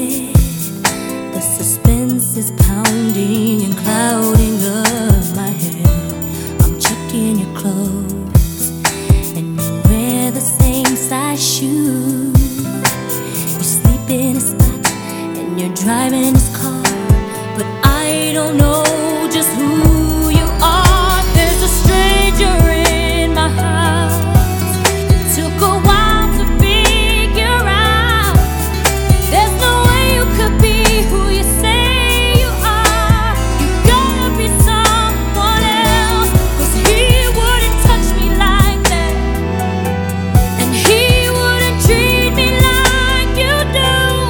bed. The suspense is pounding and clouding up my head. I'm checking your clothes, and you wear the same size shoes. You sleep in a spot, and you're driving his car, but I don't know just who you are. There's a stranger in my house. It took a while to figure out. There's no way you could be who you say you are. You gotta be someone else, 'cause he wouldn't touch me like that, and he wouldn't treat me like you do.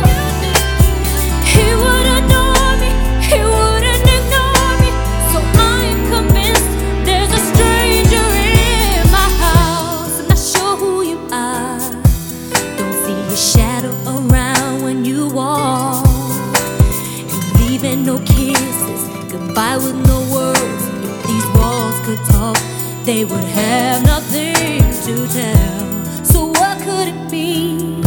He would adore me, he wouldn't ignore me. So I am convinced there's a stranger in my house. I'm not sure who you are. Don't see your shadow around when you walk. You're leaving no kisses, goodbye with no words. If these walls could talk, they would have nothing to tell. So what could it be?